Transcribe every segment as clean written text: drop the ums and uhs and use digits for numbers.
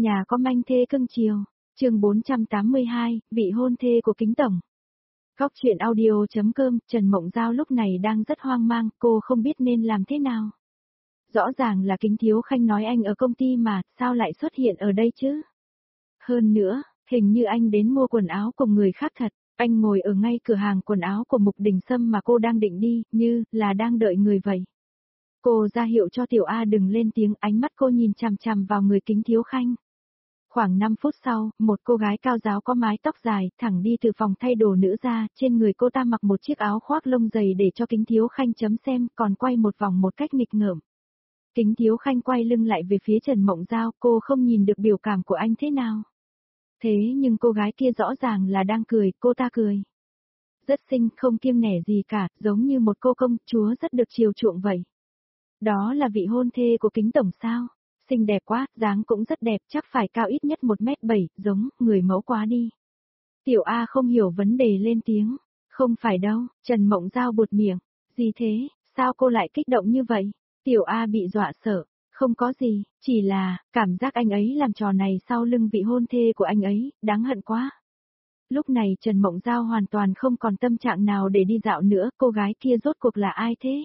Nhà có manh thê cưng chiều, chương 482, vị hôn thê của Kính Tổng. Góc chuyện audio.com, Trần Mộng Giao lúc này đang rất hoang mang, cô không biết nên làm thế nào. Rõ ràng là Kính Thiếu Khanh nói anh ở công ty mà, sao lại xuất hiện ở đây chứ? Hơn nữa, hình như anh đến mua quần áo cùng người khác thật, anh ngồi ở ngay cửa hàng quần áo của Mục Đình Sâm mà cô đang định đi, như là đang đợi người vậy. Cô ra hiệu cho Tiểu A đừng lên tiếng, ánh mắt cô nhìn chằm chằm vào người Kính Thiếu Khanh. Khoảng 5 phút sau, một cô gái cao ráo có mái tóc dài, thẳng đi từ phòng thay đồ nữ ra, trên người cô ta mặc một chiếc áo khoác lông dày để cho Kính Thiếu Khanh chấm xem, còn quay một vòng một cách nghịch ngợm. Kính Thiếu Khanh quay lưng lại về phía Trần Mộng Giao, cô không nhìn được biểu cảm của anh thế nào. Thế nhưng cô gái kia rõ ràng là đang cười, cô ta cười. Rất xinh, không kiêng nể gì cả, giống như một cô công chúa rất được chiều chuộng vậy. Đó là vị hôn thê của Kính Tổng sao? Xinh đẹp quá, dáng cũng rất đẹp, chắc phải cao ít nhất 1m7, giống, người mẫu quá đi. Tiểu A không hiểu vấn đề lên tiếng. Không phải đâu, Trần Mộng Giao buột miệng. Gì thế, sao cô lại kích động như vậy? Tiểu A bị dọa sợ. Không có gì, chỉ là, cảm giác anh ấy làm trò này sau lưng vị hôn thê của anh ấy, đáng hận quá. Lúc này Trần Mộng Giao hoàn toàn không còn tâm trạng nào để đi dạo nữa, cô gái kia rốt cuộc là ai thế?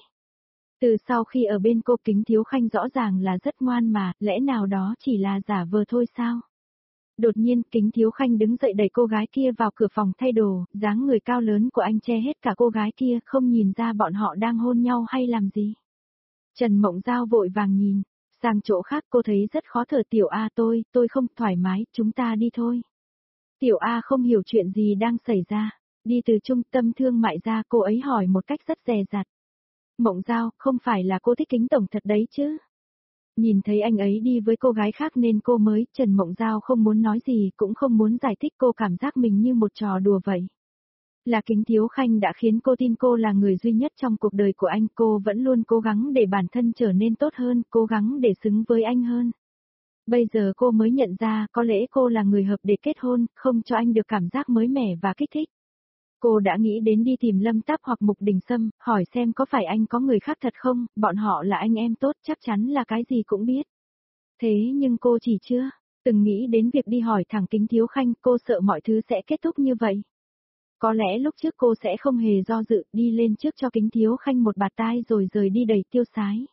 Từ sau khi ở bên cô Kính Thiếu Khanh rõ ràng là rất ngoan mà, lẽ nào đó chỉ là giả vờ thôi sao? Đột nhiên Kính Thiếu Khanh đứng dậy đẩy cô gái kia vào cửa phòng thay đồ, dáng người cao lớn của anh che hết cả cô gái kia, không nhìn ra bọn họ đang hôn nhau hay làm gì. Trần Mộng Giao vội vàng nhìn, sang chỗ khác cô thấy rất khó thở. Tiểu A tôi không thoải mái, chúng ta đi thôi. Tiểu A không hiểu chuyện gì đang xảy ra, đi từ trung tâm thương mại ra cô ấy hỏi một cách rất dè dặt. Mộng Giao, không phải là cô thích Kính Tổng thật đấy chứ? Nhìn thấy anh ấy đi với cô gái khác nên cô mới, Trần Mộng Giao không muốn nói gì cũng không muốn giải thích, cô cảm giác mình như một trò đùa vậy. Là Kính Thiếu Khanh đã khiến cô tin cô là người duy nhất trong cuộc đời của anh, cô vẫn luôn cố gắng để bản thân trở nên tốt hơn, cố gắng để xứng với anh hơn. Bây giờ cô mới nhận ra có lẽ cô là người hợp để kết hôn, không cho anh được cảm giác mới mẻ và kích thích. Cô đã nghĩ đến đi tìm Lâm Táp hoặc Mục Đình Sâm, hỏi xem có phải anh có người khác thật không, bọn họ là anh em tốt chắc chắn là cái gì cũng biết. Thế nhưng cô chỉ chưa từng nghĩ đến việc đi hỏi thẳng Kính Thiếu Khanh, cô sợ mọi thứ sẽ kết thúc như vậy. Có lẽ lúc trước cô sẽ không hề do dự, đi lên trước cho Kính Thiếu Khanh một bạt tai rồi rời đi đầy tiêu sái.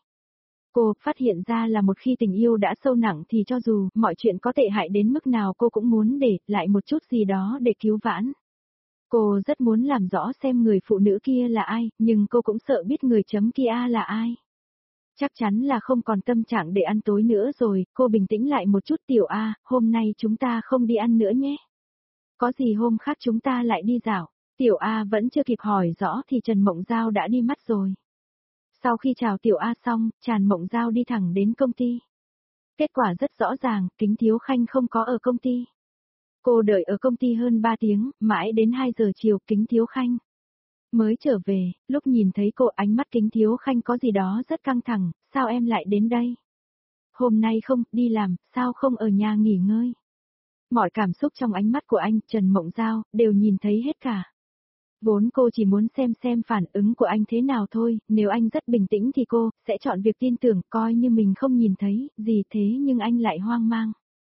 Cô phát hiện ra là một khi tình yêu đã sâu nặng thì cho dù mọi chuyện có tệ hại đến mức nào cô cũng muốn để lại một chút gì đó để cứu vãn. Cô rất muốn làm rõ xem người phụ nữ kia là ai, nhưng cô cũng sợ biết người chấm kia là ai. Chắc chắn là không còn tâm trạng để ăn tối nữa rồi, cô bình tĩnh lại một chút. Tiểu A, hôm nay chúng ta không đi ăn nữa nhé. Có gì hôm khác chúng ta lại đi dạo. Tiểu A vẫn chưa kịp hỏi rõ thì Trần Mộng Giao đã đi mất rồi. Sau khi chào Tiểu A xong, Trần Mộng Giao đi thẳng đến công ty. Kết quả rất rõ ràng, Kính Thiếu Khanh không có ở công ty. Cô đợi ở công ty hơn 3 tiếng, mãi đến 2 giờ chiều Kính Thiếu Khanh mới trở về. Lúc nhìn thấy cô, ánh mắt Kính Thiếu Khanh có gì đó rất căng thẳng. Sao em lại đến đây? Hôm nay không đi làm, sao không ở nhà nghỉ ngơi? Mọi cảm xúc trong ánh mắt của anh, Trần Mộng Giao, đều nhìn thấy hết cả. Vốn cô chỉ muốn xem phản ứng của anh thế nào thôi, nếu anh rất bình tĩnh thì cô sẽ chọn việc tin tưởng, coi như mình không nhìn thấy gì. Thế nhưng anh lại hoang mang.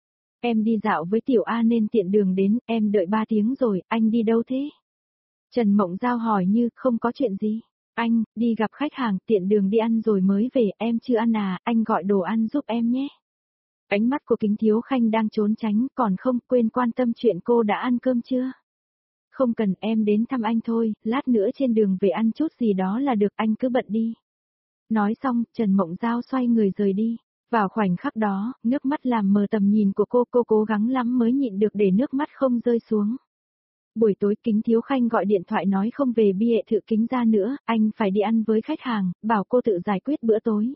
Em đi dạo với Tiểu A nên tiện đường đến, em đợi 3 tiếng rồi, anh đi đâu thế? Trần Mộng Giao hỏi như không có chuyện gì. Anh, đi gặp khách hàng, tiện đường đi ăn rồi mới về, em chưa ăn à, anh gọi đồ ăn giúp em nhé. Ánh mắt của Kính Thiếu Khanh đang trốn tránh, còn không quên quan tâm chuyện cô đã ăn cơm chưa? Không cần, em đến thăm anh thôi, lát nữa trên đường về ăn chút gì đó là được, anh cứ bận đi. Nói xong, Trần Mộng Giao xoay người rời đi. Vào khoảnh khắc đó, nước mắt làm mờ tầm nhìn của cô cố gắng lắm mới nhịn được để nước mắt không rơi xuống. Buổi tối Kính Thiếu Khanh gọi điện thoại nói không về bia thự Kính ra nữa, anh phải đi ăn với khách hàng, bảo cô tự giải quyết bữa tối.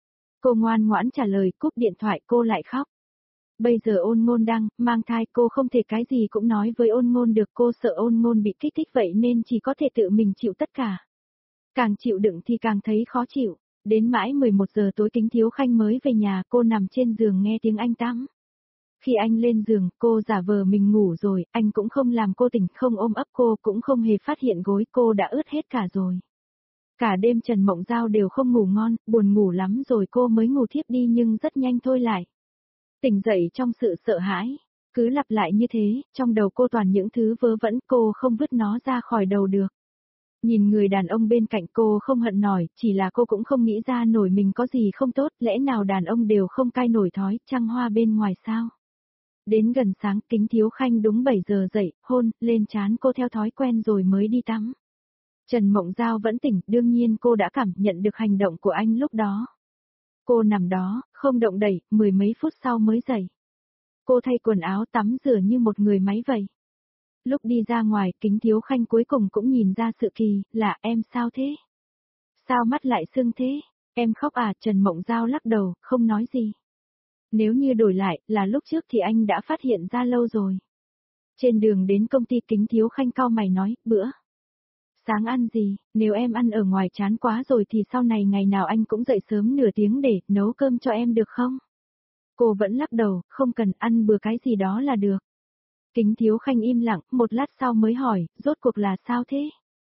Cô ngoan ngoãn trả lời, cúp điện thoại cô lại khóc. Bây giờ Ôn Ngôn đang mang thai, cô không thể cái gì cũng nói với Ôn Ngôn được, cô sợ Ôn Ngôn bị kích thích vậy nên chỉ có thể tự mình chịu tất cả. Càng chịu đựng thì càng thấy khó chịu. Đến mãi 11 giờ tối Kính Thiếu Khanh mới về nhà, cô nằm trên giường nghe tiếng anh tắm. Khi anh lên giường, cô giả vờ mình ngủ rồi, anh cũng không làm cô tỉnh, không ôm ấp cô, cũng không hề phát hiện gối cô đã ướt hết cả rồi. Cả đêm Trần Mộng Giao đều không ngủ ngon, buồn ngủ lắm rồi cô mới ngủ thiếp đi nhưng rất nhanh thôi lại. Tỉnh dậy trong sự sợ hãi, cứ lặp lại như thế, trong đầu cô toàn những thứ vớ vẩn, cô không vứt nó ra khỏi đầu được. Nhìn người đàn ông bên cạnh cô không hận nổi, chỉ là cô cũng không nghĩ ra nổi mình có gì không tốt, lẽ nào đàn ông đều không cai nổi thói trăng hoa bên ngoài sao? Đến gần sáng, Kính Thiếu Khanh đúng 7 giờ dậy, hôn lên trán cô theo thói quen rồi mới đi tắm. Trần Mộng Giao vẫn tỉnh, đương nhiên cô đã cảm nhận được hành động của anh lúc đó. Cô nằm đó, không động đậy, mười mấy phút sau mới dậy. Cô thay quần áo tắm rửa như một người máy vậy. Lúc đi ra ngoài, Kính Thiếu Khanh cuối cùng cũng nhìn ra sự kỳ, là em sao thế? Sao mắt lại sưng thế? Em khóc à? Trần Mộng Giao lắc đầu, không nói gì. Nếu như đổi lại, là lúc trước thì anh đã phát hiện ra lâu rồi. Trên đường đến công ty, Kính Thiếu Khanh cau mày nói, bữa sáng ăn gì, nếu em ăn ở ngoài chán quá rồi thì sau này ngày nào anh cũng dậy sớm nửa tiếng để nấu cơm cho em được không? Cô vẫn lắc đầu, không cần, ăn bừa cái gì đó là được. Kính Thiếu Khanh im lặng, một lát sau mới hỏi, rốt cuộc là sao thế?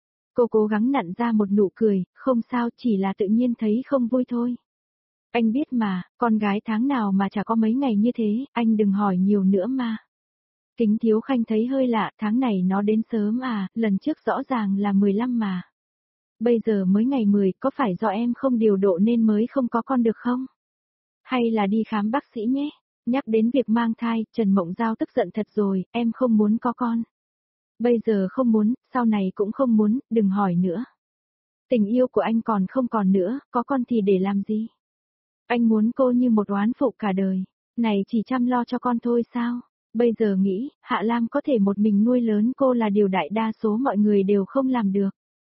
Cô cố gắng nặn ra một nụ cười, không sao, chỉ là tự nhiên thấy không vui thôi. Anh biết mà, con gái tháng nào mà chả có mấy ngày như thế, anh đừng hỏi nhiều nữa mà. Kính Thiếu Khanh thấy hơi lạ, tháng này nó đến sớm à, lần trước rõ ràng là 15 mà. Bây giờ mới ngày 10, có phải do em không điều độ nên mới không có con được không? Hay là đi khám bác sĩ nhé? Nhắc đến việc mang thai, Trần Mộng Giao tức giận thật rồi, em không muốn có con. Bây giờ không muốn, sau này cũng không muốn, đừng hỏi nữa. Tình yêu của anh còn không còn nữa, có con thì để làm gì? Anh muốn cô như một oán phụ cả đời, này chỉ chăm lo cho con thôi sao? Bây giờ nghĩ, Hạ Lam có thể một mình nuôi lớn cô là điều đại đa số mọi người đều không làm được.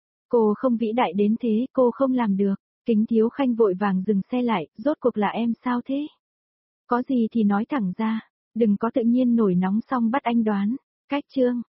Cô không vĩ đại đến thế, cô không làm được. Kính Thiếu Khanh vội vàng dừng xe lại, rốt cuộc là em sao thế? Có gì thì nói thẳng ra, đừng có tự nhiên nổi nóng xong bắt anh đoán. Cách chương